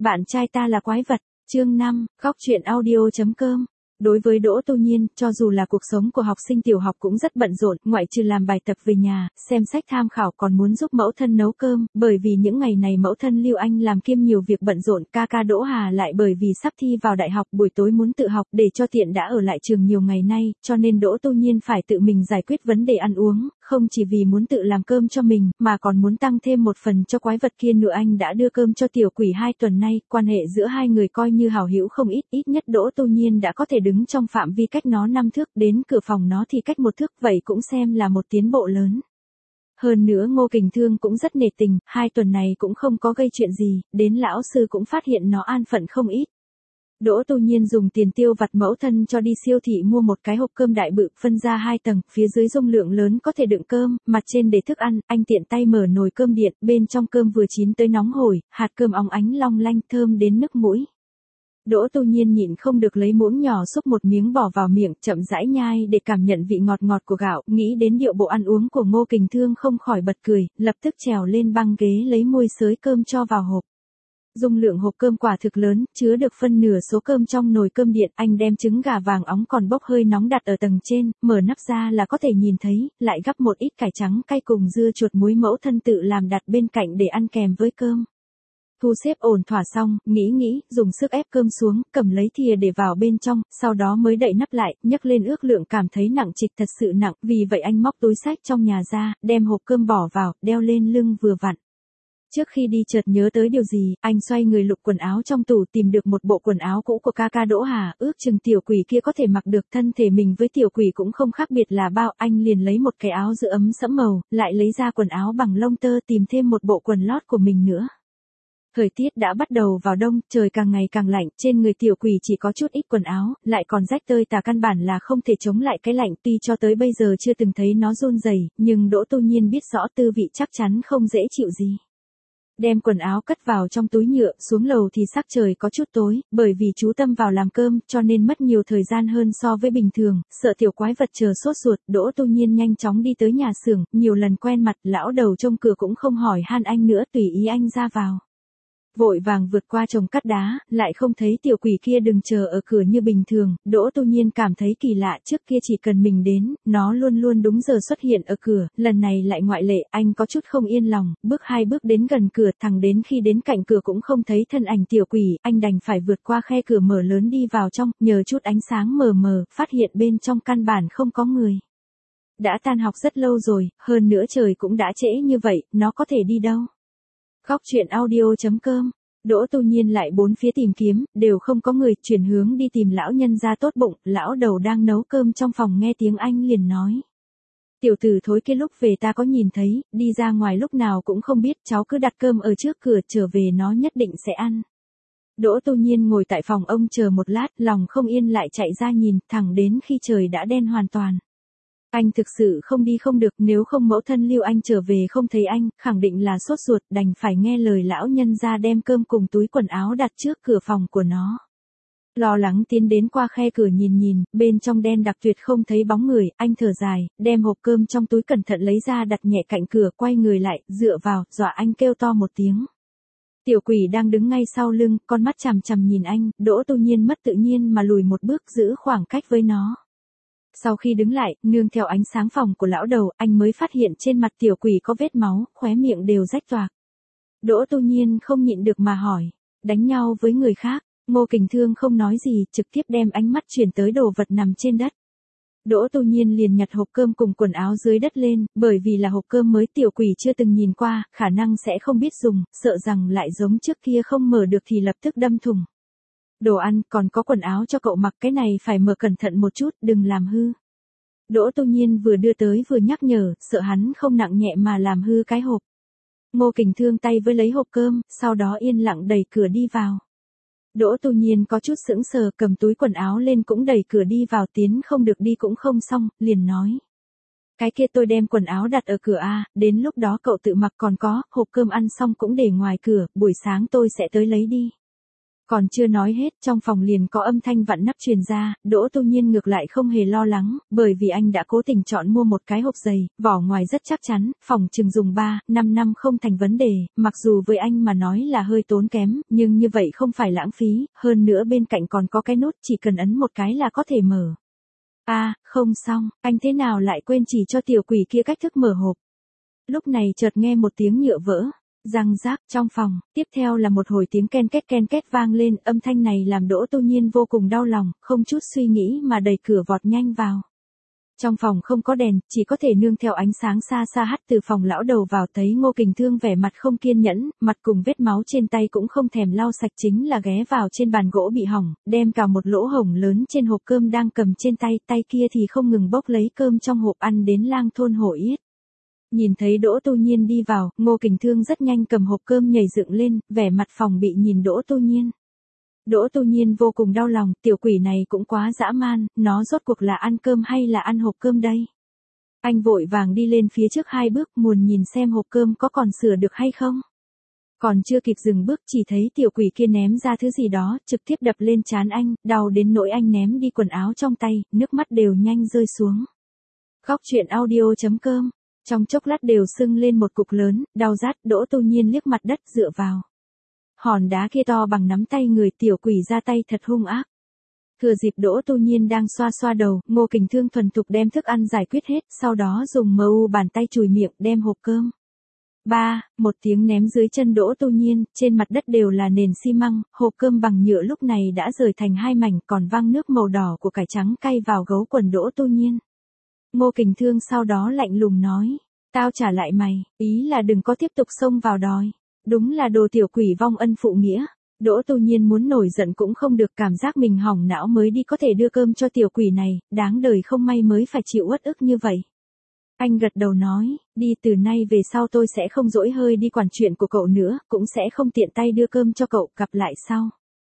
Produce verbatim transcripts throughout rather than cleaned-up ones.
Bạn trai ta là quái vật. Chương năm, Góc truyện audio chấm com. Đối với Đỗ Tu Nhiên, cho dù là cuộc sống của học sinh tiểu học cũng rất bận rộn, ngoại trừ làm bài tập về nhà, xem sách tham khảo còn muốn giúp mẫu thân nấu cơm, bởi vì những ngày này mẫu thân Lưu Anh làm kiêm nhiều việc bận rộn, ca ca Đỗ Hà lại bởi vì sắp thi vào đại học, buổi tối muốn tự học để cho tiện đã ở lại trường nhiều ngày nay, cho nên Đỗ Tu Nhiên phải tự mình giải quyết vấn đề ăn uống, không chỉ vì muốn tự làm cơm cho mình, mà còn muốn tăng thêm một phần cho quái vật kia nữa. Anh đã đưa cơm cho tiểu quỷ hai tuần nay, quan hệ giữa hai người coi như hảo hữu không ít, ít nhất Đỗ Tu Nhiên đã có thể đứng trong phạm vi cách nó năm thước, đến cửa phòng nó thì cách một thước, vậy cũng xem là một tiến bộ lớn. Hơn nữa Ngô Kình Thương cũng rất nể tình, hai tuần này cũng không có gây chuyện gì, đến lão sư cũng phát hiện nó an phận không ít. Đỗ Tu Nhiên dùng tiền tiêu vặt mẫu thân cho đi siêu thị mua một cái hộp cơm đại bự, phân ra hai tầng, phía dưới dung lượng lớn có thể đựng cơm, mặt trên để thức ăn, anh tiện tay mở nồi cơm điện, bên trong cơm vừa chín tới nóng hổi, hạt cơm óng ánh long lanh thơm đến nức mũi. Đỗ Tu Nhiên nhịn không được lấy muỗng nhỏ xúc một miếng bỏ vào miệng, chậm rãi nhai để cảm nhận vị ngọt ngọt của gạo, nghĩ đến điệu bộ ăn uống của Ngô Kình Thương không khỏi bật cười, lập tức trèo lên băng ghế lấy môi xới cơm cho vào hộp. Dung lượng hộp cơm quả thực lớn, chứa được phân nửa số cơm trong nồi cơm điện, anh đem trứng gà vàng óng còn bốc hơi nóng đặt ở tầng trên, mở nắp ra là có thể nhìn thấy, lại gắp một ít cải trắng cay cùng dưa chuột muối mẫu thân tự làm đặt bên cạnh để ăn kèm với cơm. Thu xếp ổn thỏa xong, nghĩ nghĩ, dùng sức ép cơm xuống, cầm lấy thìa để vào bên trong, sau đó mới đậy nắp lại, nhấc lên ước lượng cảm thấy nặng trịch, thật sự nặng, vì vậy anh móc túi xách trong nhà ra, đem hộp cơm bỏ vào, đeo lên lưng vừa vặn. Trước khi đi chợt nhớ tới điều gì, anh xoay người lục quần áo trong tủ tìm được một bộ quần áo cũ của ca ca Đỗ Hà, ước chừng tiểu quỷ kia có thể mặc được, thân thể mình với tiểu quỷ cũng không khác biệt là bao, anh liền lấy một cái áo giữ ấm sẫm màu, lại lấy ra quần áo bằng lông tơ tìm thêm một bộ quần lót của mình nữa. Thời tiết đã bắt đầu vào đông, trời càng ngày càng lạnh, trên người tiểu quỷ chỉ có chút ít quần áo, lại còn rách tơi tả, căn bản là không thể chống lại cái lạnh, tuy cho tới bây giờ chưa từng thấy nó run rẩy, nhưng Đỗ Tu Nhiên biết rõ tư vị chắc chắn không dễ chịu gì. Đem quần áo cất vào trong túi nhựa, xuống lầu thì sắc trời có chút tối, bởi vì chú tâm vào làm cơm, cho nên mất nhiều thời gian hơn so với bình thường, sợ tiểu quái vật chờ sốt ruột, Đỗ Tu Nhiên nhanh chóng đi tới nhà xưởng, nhiều lần quen mặt, lão đầu trông cửa cũng không hỏi han anh nữa, tùy ý anh ra vào. Vội vàng vượt qua chồng cắt đá, lại không thấy tiểu quỷ kia đừng chờ ở cửa như bình thường, Đỗ Tu Nhiên cảm thấy kỳ lạ, trước kia chỉ cần mình đến, nó luôn luôn đúng giờ xuất hiện ở cửa, lần này lại ngoại lệ, anh có chút không yên lòng, bước hai bước đến gần cửa, thẳng đến khi đến cạnh cửa cũng không thấy thân ảnh tiểu quỷ, anh đành phải vượt qua khe cửa mở lớn đi vào trong, nhờ chút ánh sáng mờ mờ, phát hiện bên trong căn bản không có người. Đã tan học rất lâu rồi, hơn nữa trời cũng đã trễ như vậy, nó có thể đi đâu? Góc truyện audio chấm com. Đỗ Tu Nhiên lại bốn phía tìm kiếm, đều không có người, chuyển hướng đi tìm lão nhân gia tốt bụng, lão đầu đang nấu cơm trong phòng nghe tiếng anh liền nói. Tiểu tử thối kia lúc về ta có nhìn thấy, đi ra ngoài lúc nào cũng không biết, cháu cứ đặt cơm ở trước cửa, trở về nó nhất định sẽ ăn. Đỗ Tu Nhiên ngồi tại phòng ông chờ một lát, lòng không yên lại chạy ra nhìn, thẳng đến khi trời đã đen hoàn toàn. Anh thực sự không đi không được, nếu không mẫu thân Lưu Anh trở về không thấy anh, khẳng định là sốt ruột, đành phải nghe lời lão nhân ra đem cơm cùng túi quần áo đặt trước cửa phòng của nó. Lo lắng tiến đến qua khe cửa nhìn nhìn, bên trong đen đặc tuyệt không thấy bóng người, anh thở dài, đem hộp cơm trong túi cẩn thận lấy ra đặt nhẹ cạnh cửa, quay người lại, dựa vào, dọa anh kêu to một tiếng. Tiểu quỷ đang đứng ngay sau lưng, con mắt chằm chằm nhìn anh, Đỗ Tu Nhiên mất tự nhiên mà lùi một bước giữ khoảng cách với nó. Sau khi đứng lại, nương theo ánh sáng phòng của lão đầu, anh mới phát hiện trên mặt tiểu quỷ có vết máu, khóe miệng đều rách toạc. Đỗ Tu Nhiên không nhịn được mà hỏi, đánh nhau với người khác? Ngô Kình Thương không nói gì, trực tiếp đem ánh mắt chuyển tới đồ vật nằm trên đất. Đỗ Tu Nhiên liền nhặt hộp cơm cùng quần áo dưới đất lên, bởi vì là hộp cơm mới tiểu quỷ chưa từng nhìn qua, khả năng sẽ không biết dùng, sợ rằng lại giống trước kia không mở được thì lập tức đâm thủng. Đồ ăn, còn có quần áo cho cậu mặc, cái này phải mở cẩn thận một chút, đừng làm hư. Đỗ Tu Nhiên vừa đưa tới vừa nhắc nhở, sợ hắn không nặng nhẹ mà làm hư cái hộp. Ngô Kình Thương tay với lấy hộp cơm, sau đó yên lặng đẩy cửa đi vào. Đỗ Tu Nhiên có chút sững sờ, cầm túi quần áo lên cũng đẩy cửa đi vào, tiến không được đi cũng không xong, liền nói. Cái kia tôi đem quần áo đặt ở cửa a, đến lúc đó cậu tự mặc, còn có, hộp cơm ăn xong cũng để ngoài cửa, buổi sáng tôi sẽ tới lấy đi. Còn chưa nói hết, trong phòng liền có âm thanh vặn nắp truyền ra, Đỗ Tu Nhiên ngược lại không hề lo lắng, bởi vì anh đã cố tình chọn mua một cái hộp giày, vỏ ngoài rất chắc chắn, phòng chừng dùng ba, năm năm không thành vấn đề, mặc dù với anh mà nói là hơi tốn kém, nhưng như vậy không phải lãng phí, hơn nữa bên cạnh còn có cái nút chỉ cần ấn một cái là có thể mở. A, à, không xong, anh thế nào lại quên chỉ cho tiểu quỷ kia cách thức mở hộp. Lúc này chợt nghe một tiếng nhựa vỡ. Răng rác trong phòng, tiếp theo là một hồi tiếng ken két ken két vang lên, âm thanh này làm Đỗ Tu Nhiên vô cùng đau lòng, không chút suy nghĩ mà đẩy cửa vọt nhanh vào. Trong phòng không có đèn, chỉ có thể nương theo ánh sáng xa xa hắt từ phòng lão đầu vào, thấy Ngô Kình Thương vẻ mặt không kiên nhẫn, mặt cùng vết máu trên tay cũng không thèm lau sạch, chính là ghé vào trên bàn gỗ bị hỏng, đem cả một lỗ hổng lớn trên hộp cơm đang cầm trên tay, tay kia thì không ngừng bốc lấy cơm trong hộp ăn đến lang thôn hổ yết. Nhìn thấy Đỗ Tu Nhiên đi vào, Ngô Kình Thương rất nhanh cầm hộp cơm nhảy dựng lên, vẻ mặt phòng bị nhìn Đỗ Tu Nhiên. Đỗ Tu Nhiên vô cùng đau lòng, tiểu quỷ này cũng quá dã man, nó rốt cuộc là ăn cơm hay là ăn hộp cơm đây? Anh vội vàng đi lên phía trước hai bước, muốn nhìn xem hộp cơm có còn sửa được hay không. Còn chưa kịp dừng bước chỉ thấy tiểu quỷ kia ném ra thứ gì đó, trực tiếp đập lên trán anh, đau đến nỗi anh ném đi quần áo trong tay, nước mắt đều nhanh rơi xuống. Khóc chuyện audio chấm com. Trong chốc lát đều sưng lên một cục lớn, đau rát, Đỗ Tu Nhiên liếc mặt đất dựa vào. Hòn đá kia to bằng nắm tay người, tiểu quỷ ra tay thật hung ác. Thừa dịp Đỗ Tu Nhiên đang xoa xoa đầu, Ngô Kình Thương thuần thục đem thức ăn giải quyết hết, sau đó dùng mờ u bàn tay chùi miệng đem hộp cơm. Ba, một tiếng ném dưới chân Đỗ Tu Nhiên, trên mặt đất đều là nền xi măng, hộp cơm bằng nhựa lúc này đã rời thành hai mảnh, còn văng nước màu đỏ của cải trắng cay vào gấu quần Đỗ Tu Nhiên. Ngô Kình Thương sau đó lạnh lùng nói, tao trả lại mày, ý là đừng có tiếp tục xông vào đòi. Đúng là đồ tiểu quỷ vong ân phụ nghĩa. Đỗ Tu Nhiên muốn nổi giận cũng không được, cảm giác mình hỏng não mới đi có thể đưa cơm cho tiểu quỷ này, đáng đời không may mới phải chịu uất ức như vậy. Anh gật đầu nói, đi, từ nay về sau tôi sẽ không dỗi hơi đi quản chuyện của cậu nữa, cũng sẽ không tiện tay đưa cơm cho cậu, gặp lại sau.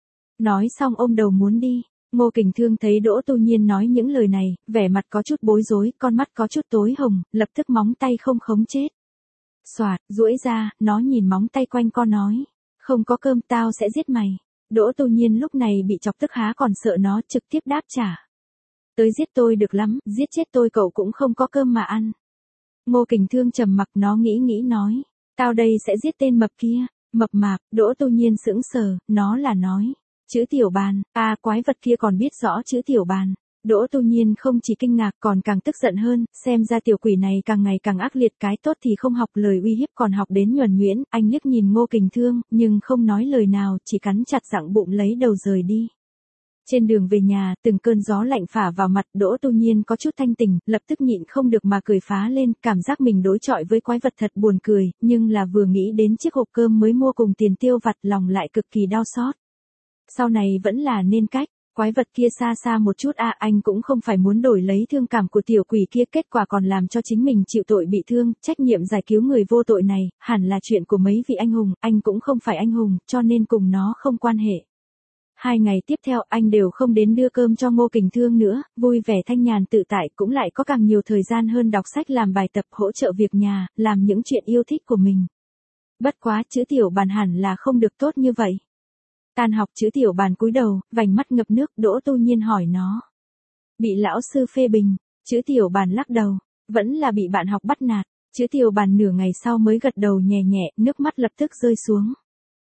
Nói xong ôm đầu muốn đi. Ngô Kình Thương thấy Đỗ Tu Nhiên nói những lời này, vẻ mặt có chút bối rối, con mắt có chút tối hồng, lập tức móng tay không khống chết. Xoạt, duỗi ra, nó nhìn móng tay quanh co nói, không có cơm tao sẽ giết mày. Đỗ Tu Nhiên lúc này bị chọc tức há còn sợ, nó trực tiếp đáp trả. Tới giết tôi được lắm, giết chết tôi cậu cũng không có cơm mà ăn. Ngô Kình Thương trầm mặc, nó nghĩ nghĩ nói, tao đây sẽ giết tên mập kia. Mập mạp, Đỗ Tu Nhiên sững sờ, nó là nói. Chữ tiểu bàn, à quái vật kia còn biết rõ chữ tiểu bàn. Đỗ Tu Nhiên không chỉ kinh ngạc còn càng tức giận hơn, xem ra tiểu quỷ này càng ngày càng ác liệt, cái tốt thì không học lời uy hiếp còn học đến nhuần nhuyễn, anh liếc nhìn Ngô Kình Thương, nhưng không nói lời nào, chỉ cắn chặt răng bụng lấy đầu rời đi. Trên đường về nhà, từng cơn gió lạnh phả vào mặt, Đỗ Tu Nhiên có chút thanh tỉnh, lập tức nhịn không được mà cười phá lên, cảm giác mình đối chọi với quái vật thật buồn cười, nhưng là vừa nghĩ đến chiếc hộp cơm mới mua cùng tiền tiêu vặt lòng lại cực kỳ đau xót. Sau này vẫn là nên cách, quái vật kia xa xa một chút a, à, anh cũng không phải muốn đổi lấy thương cảm của tiểu quỷ kia, kết quả còn làm cho chính mình chịu tội bị thương, trách nhiệm giải cứu người vô tội này, hẳn là chuyện của mấy vị anh hùng, anh cũng không phải anh hùng, cho nên cùng nó không quan hệ. Hai ngày tiếp theo anh đều không đến đưa cơm cho Ngô Kình Thương nữa, vui vẻ thanh nhàn tự tại, cũng lại có càng nhiều thời gian hơn đọc sách, làm bài tập, hỗ trợ việc nhà, làm những chuyện yêu thích của mình. Bất quá chữ tiểu bàn hẳn là không được tốt như vậy. Tan học chữ tiểu bàn cúi đầu, vành mắt ngập nước, Đỗ Tu Nhiên hỏi nó. Bị lão sư phê bình, chữ tiểu bàn lắc đầu, vẫn là bị bạn học bắt nạt, chữ tiểu bàn nửa ngày sau mới gật đầu nhẹ nhẹ, nước mắt lập tức rơi xuống.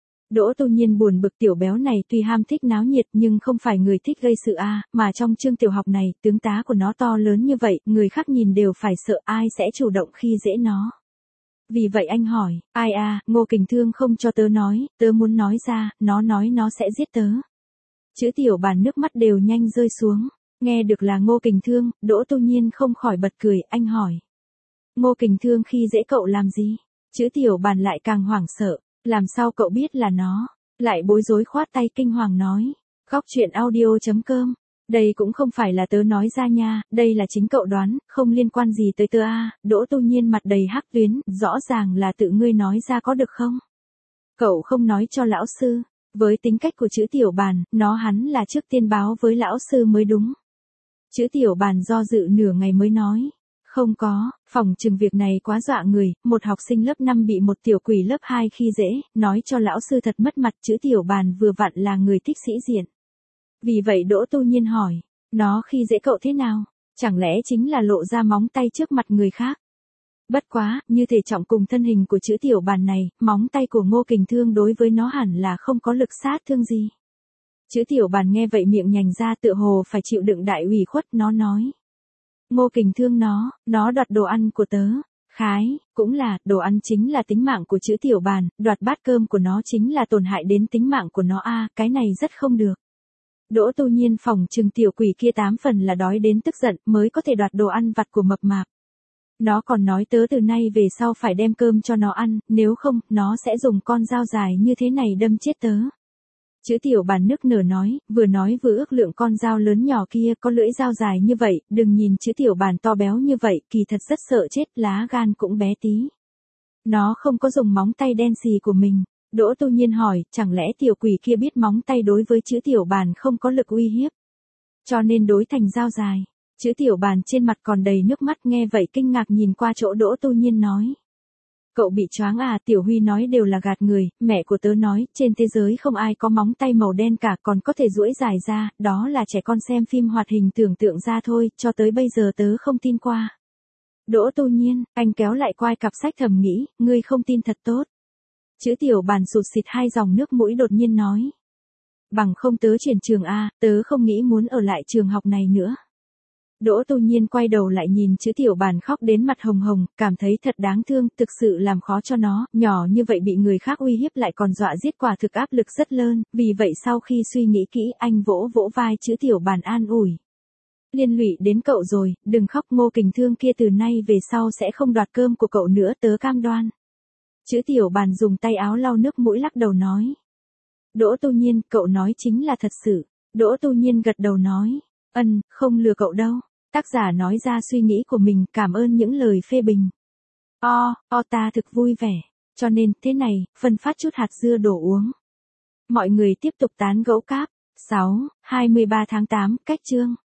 Đỗ Tu Nhiên buồn bực, tiểu béo này tuy ham thích náo nhiệt nhưng không phải người thích gây sự a, à, mà trong chương tiểu học này, tướng tá của nó to lớn như vậy, người khác nhìn đều phải sợ, ai sẽ chủ động khi dễ nó. Vì vậy anh hỏi, ai à, Ngô Kình Thương không cho tớ nói, tớ muốn nói ra, nó nói nó sẽ giết tớ. Chữ tiểu bàn nước mắt đều nhanh rơi xuống, nghe được là Ngô Kình Thương, Đỗ Tu Nhiên không khỏi bật cười, anh hỏi. Ngô Kình Thương khi dễ cậu làm gì? Chữ tiểu bàn lại càng hoảng sợ, làm sao cậu biết là nó? Lại bối rối khoát tay kinh hoàng nói, khóc chuyện audio chấm com. Đây cũng không phải là tớ nói ra nha, đây là chính cậu đoán, không liên quan gì tới tớ a. À. Đỗ Tu Nhiên mặt đầy hắc tuyến, rõ ràng là tự ngươi nói ra có được không? Cậu không nói cho lão sư, với tính cách của chữ tiểu bàn, nó hắn là trước tiên báo với lão sư mới đúng. Chữ tiểu bàn do dự nửa ngày mới nói, Không có, phòng chừng việc này quá dọa người, một học sinh lớp năm bị một tiểu quỷ lớp hai khi dễ, nói cho lão sư thật mất mặt, chữ tiểu bàn vừa vặn là người thích sĩ diện. Vì vậy Đỗ Tu Nhiên hỏi, nó khi dễ cậu thế nào? Chẳng lẽ chính là lộ ra móng tay trước mặt người khác? Bất quá, như thể trọng cùng thân hình của chữ tiểu bàn này, móng tay của Ngô Kình Thương đối với nó hẳn là không có lực sát thương gì. Chữ tiểu bàn nghe vậy miệng nhành ra tựa hồ phải chịu đựng đại ủy khuất, nó nói. Ngô Kình Thương nó, nó đoạt đồ ăn của tớ. Khái, cũng là, đồ ăn chính là tính mạng của chữ tiểu bàn, đoạt bát cơm của nó chính là tổn hại đến tính mạng của nó a, cái này rất không được. Đỗ Tu Nhiên phỏng chừng tiểu quỷ kia tám phần là đói đến tức giận mới có thể đoạt đồ ăn vặt của mập mạp. Nó còn nói tớ từ nay về sau phải đem cơm cho nó ăn, nếu không, nó sẽ dùng con dao dài như thế này đâm chết tớ. Chữ tiểu bàn nức nở nói, vừa nói vừa ước lượng con dao lớn nhỏ kia có lưỡi dao dài như vậy, đừng nhìn chữ tiểu bàn to béo như vậy, kỳ thật rất sợ chết, lá gan cũng bé tí. Nó không có dùng móng tay đen xì của mình. Đỗ Tu Nhiên hỏi, chẳng lẽ tiểu quỷ kia biết móng tay đối với chữ tiểu bàn không có lực uy hiếp, cho nên đối thành dao dài. Chữ tiểu bàn trên mặt còn đầy nước mắt nghe vậy kinh ngạc nhìn qua chỗ Đỗ Tu Nhiên nói. Cậu bị choáng à, Tiểu Huy nói đều là gạt người, mẹ của tớ nói, trên thế giới không ai có móng tay màu đen cả còn có thể duỗi dài ra, đó là trẻ con xem phim hoạt hình tưởng tượng ra thôi, cho tới bây giờ tớ không tin qua. Đỗ Tu Nhiên, anh kéo lại quai cặp sách thầm nghĩ, ngươi không tin thật tốt. Chữ tiểu bàn sụt xịt hai dòng nước mũi đột nhiên nói. Bằng không tớ chuyển trường A, tớ không nghĩ muốn ở lại trường học này nữa. Đỗ Tu Nhiên quay đầu lại nhìn chữ tiểu bàn khóc đến mặt hồng hồng, cảm thấy thật đáng thương, thực sự làm khó cho nó, nhỏ như vậy bị người khác uy hiếp lại còn dọa giết, quả thực áp lực rất lớn, vì vậy sau khi suy nghĩ kỹ anh vỗ vỗ vai chữ tiểu bàn an ủi. Liên lụy đến cậu rồi, đừng khóc, Ngô Kình Thương kia từ nay về sau sẽ không đoạt cơm của cậu nữa, tớ cam đoan. Chữ tiểu bàn dùng tay áo lau nước mũi lắc đầu nói. Đỗ Tu Nhiên, cậu nói chính là thật sự. Đỗ Tu Nhiên gật đầu nói. Ân, không lừa cậu đâu. Tác giả nói ra suy nghĩ của mình, cảm ơn những lời phê bình. O, o ta thực vui vẻ. Cho nên, thế này, phân phát chút hạt dưa đổ uống. Mọi người tiếp tục tán gẫu cáp. sáu, hai mươi ba tháng tám, cách chương.